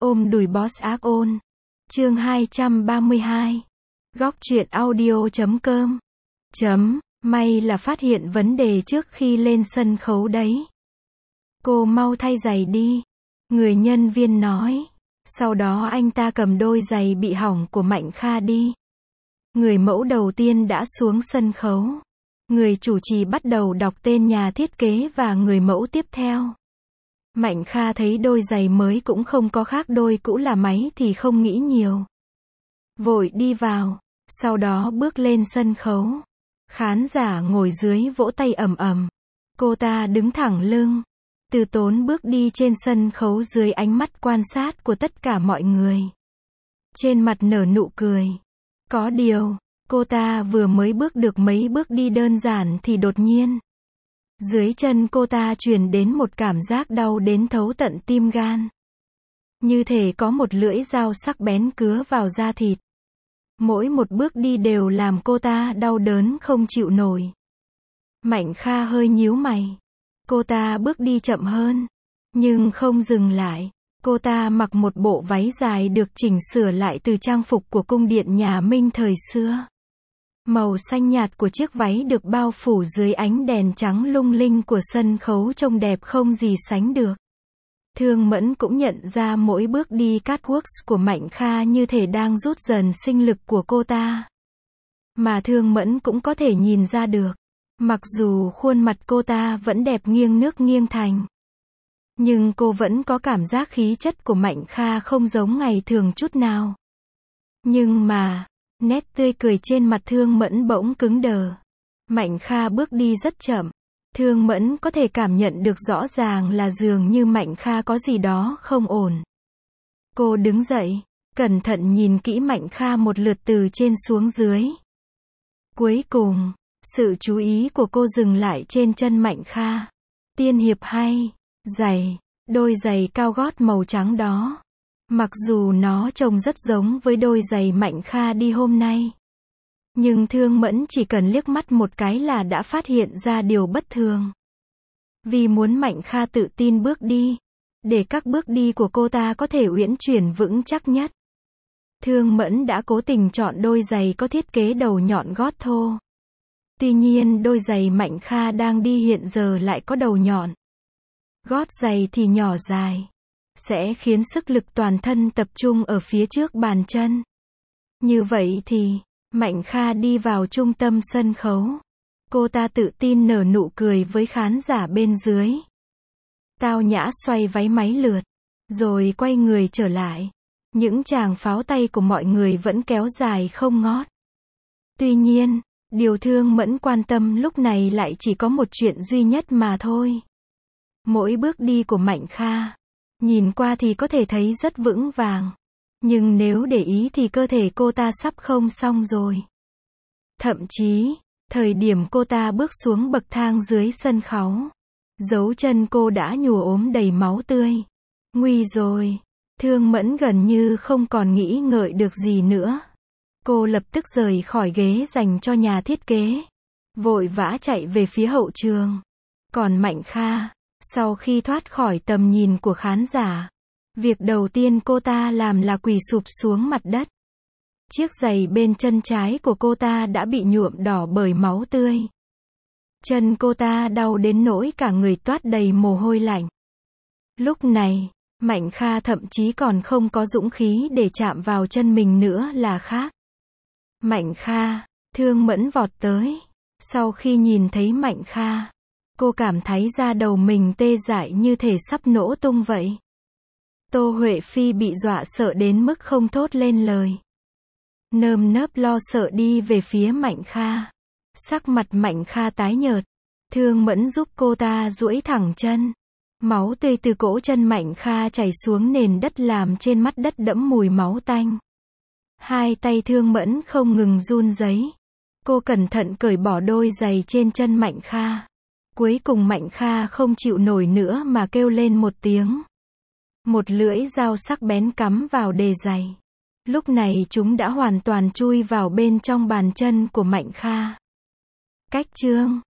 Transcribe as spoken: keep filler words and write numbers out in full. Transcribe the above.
Ôm đùi boss ác ôn. Chương hai trăm ba mươi hai. Góc truyện audio chấm com. Chấm, may là phát hiện vấn đề trước khi lên sân khấu đấy. Cô mau thay giày đi. Người nhân viên nói. Sau đó anh ta cầm đôi giày bị hỏng của Mạnh Kha đi. Người mẫu đầu tiên đã xuống sân khấu. Người chủ trì bắt đầu đọc tên nhà thiết kế và người mẫu tiếp theo. Mạnh Kha thấy đôi giày mới cũng không có khác đôi cũ là máy thì không nghĩ nhiều. Vội đi vào, sau đó bước lên sân khấu. Khán giả ngồi dưới vỗ tay ầm ầm. Cô ta đứng thẳng lưng, từ tốn bước đi trên sân khấu dưới ánh mắt quan sát của tất cả mọi người. Trên mặt nở nụ cười. Có điều, cô ta vừa mới bước được mấy bước đi đơn giản thì đột nhiên, dưới chân cô ta truyền đến một cảm giác đau đến thấu tận tim gan. Như thể có một lưỡi dao sắc bén cứa vào da thịt. Mỗi một bước đi đều làm cô ta đau đớn không chịu nổi. Mạnh Kha hơi nhíu mày. Cô ta bước đi chậm hơn, nhưng không dừng lại. Cô ta mặc một bộ váy dài được chỉnh sửa lại từ trang phục của cung điện nhà Minh thời xưa. Màu xanh nhạt của chiếc váy được bao phủ dưới ánh đèn trắng lung linh của sân khấu trông đẹp không gì sánh được. Thương Mẫn cũng nhận ra mỗi bước đi catwalk của Mạnh Kha như thể đang rút dần sinh lực của cô ta. Mà Thương Mẫn cũng có thể nhìn ra được, mặc dù khuôn mặt cô ta vẫn đẹp nghiêng nước nghiêng thành, nhưng cô vẫn có cảm giác khí chất của Mạnh Kha không giống ngày thường chút nào. Nhưng mà, nét tươi cười trên mặt Thương Mẫn bỗng cứng đờ. Mạnh Kha bước đi rất chậm. Thương Mẫn có thể cảm nhận được rõ ràng là dường như Mạnh Kha có gì đó không ổn. Cô đứng dậy, cẩn thận nhìn kỹ Mạnh Kha một lượt từ trên xuống dưới. Cuối cùng, sự chú ý của cô dừng lại trên chân Mạnh Kha. Tiên hiệp hay, giày, đôi giày cao gót màu trắng đó. Mặc dù nó trông rất giống với đôi giày Mạnh Kha đi hôm nay, nhưng Thương Mẫn chỉ cần liếc mắt một cái là đã phát hiện ra điều bất thường. Vì muốn Mạnh Kha tự tin bước đi, để các bước đi của cô ta có thể uyển chuyển vững chắc nhất, Thương Mẫn đã cố tình chọn đôi giày có thiết kế đầu nhọn gót thô. Tuy nhiên đôi giày Mạnh Kha đang đi hiện giờ lại có đầu nhọn. Gót giày thì nhỏ dài, sẽ khiến sức lực toàn thân tập trung ở phía trước bàn chân. Như vậy thì, Mạnh Kha đi vào trung tâm sân khấu. Cô ta tự tin nở nụ cười với khán giả bên dưới. Tao nhã xoay váy máy lượt, rồi quay người trở lại. Những tràng pháo tay của mọi người vẫn kéo dài không ngót. Tuy nhiên, điều Thương Mẫn quan tâm lúc này lại chỉ có một chuyện duy nhất mà thôi. Mỗi bước đi của Mạnh Kha, nhìn qua thì có thể thấy rất vững vàng. Nhưng nếu để ý thì cơ thể cô ta sắp không xong rồi. Thậm chí, thời điểm cô ta bước xuống bậc thang dưới sân khấu, dấu chân cô đã nhùa ốm đầy máu tươi. Nguy rồi. Thương Mẫn gần như không còn nghĩ ngợi được gì nữa. Cô lập tức rời khỏi ghế dành cho nhà thiết kế, vội vã chạy về phía hậu trường. Còn Mạnh Kha, sau khi thoát khỏi tầm nhìn của khán giả, việc đầu tiên cô ta làm là quỳ sụp xuống mặt đất. Chiếc giày bên chân trái của cô ta đã bị nhuộm đỏ bởi máu tươi. Chân cô ta đau đến nỗi cả người toát đầy mồ hôi lạnh. Lúc này, Mạnh Kha thậm chí còn không có dũng khí để chạm vào chân mình nữa là khác. Mạnh Kha, Thương Mẫn vọt tới. Sau khi nhìn thấy Mạnh Kha, cô cảm thấy da đầu mình tê dại như thể sắp nổ tung vậy. Tô Huệ Phi bị dọa sợ đến mức không thốt lên lời. Nơm nớp lo sợ đi về phía Mạnh Kha. Sắc mặt Mạnh Kha tái nhợt. Thương Mẫn giúp cô ta duỗi thẳng chân. Máu tươi từ cổ chân Mạnh Kha chảy xuống nền đất làm trên mặt đất đẫm mùi máu tanh. Hai tay Thương Mẫn không ngừng run rẩy. Cô cẩn thận cởi bỏ đôi giày trên chân Mạnh Kha. Cuối cùng Mạnh Kha không chịu nổi nữa mà kêu lên một tiếng. Một lưỡi dao sắc bén cắm vào đề giày. Lúc này chúng đã hoàn toàn chui vào bên trong bàn chân của Mạnh Kha. Cách chương